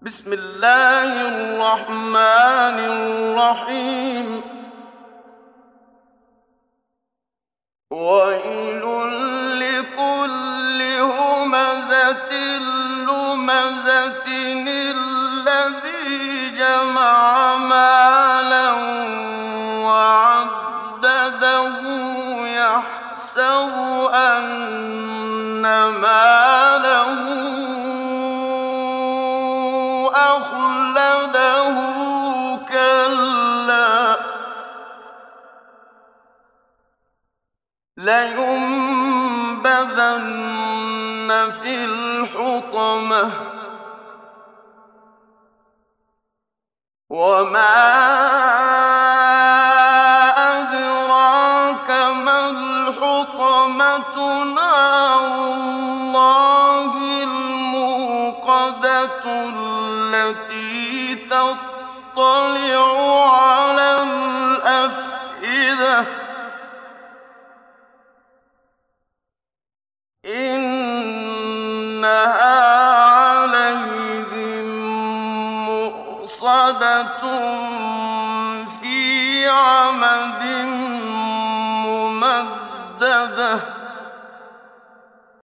بسم الله الرحمن الرحيم. ويل لكل همزة لمزة الذي جمع مالا وعدده يحسب أن ماله أخلده كلا لينبذن في الحطمة وما أدراك ما الحطمة نار الله الموقدة التي تطلع على الأفئدة إنها عليهم مؤصدة في عمد ممددة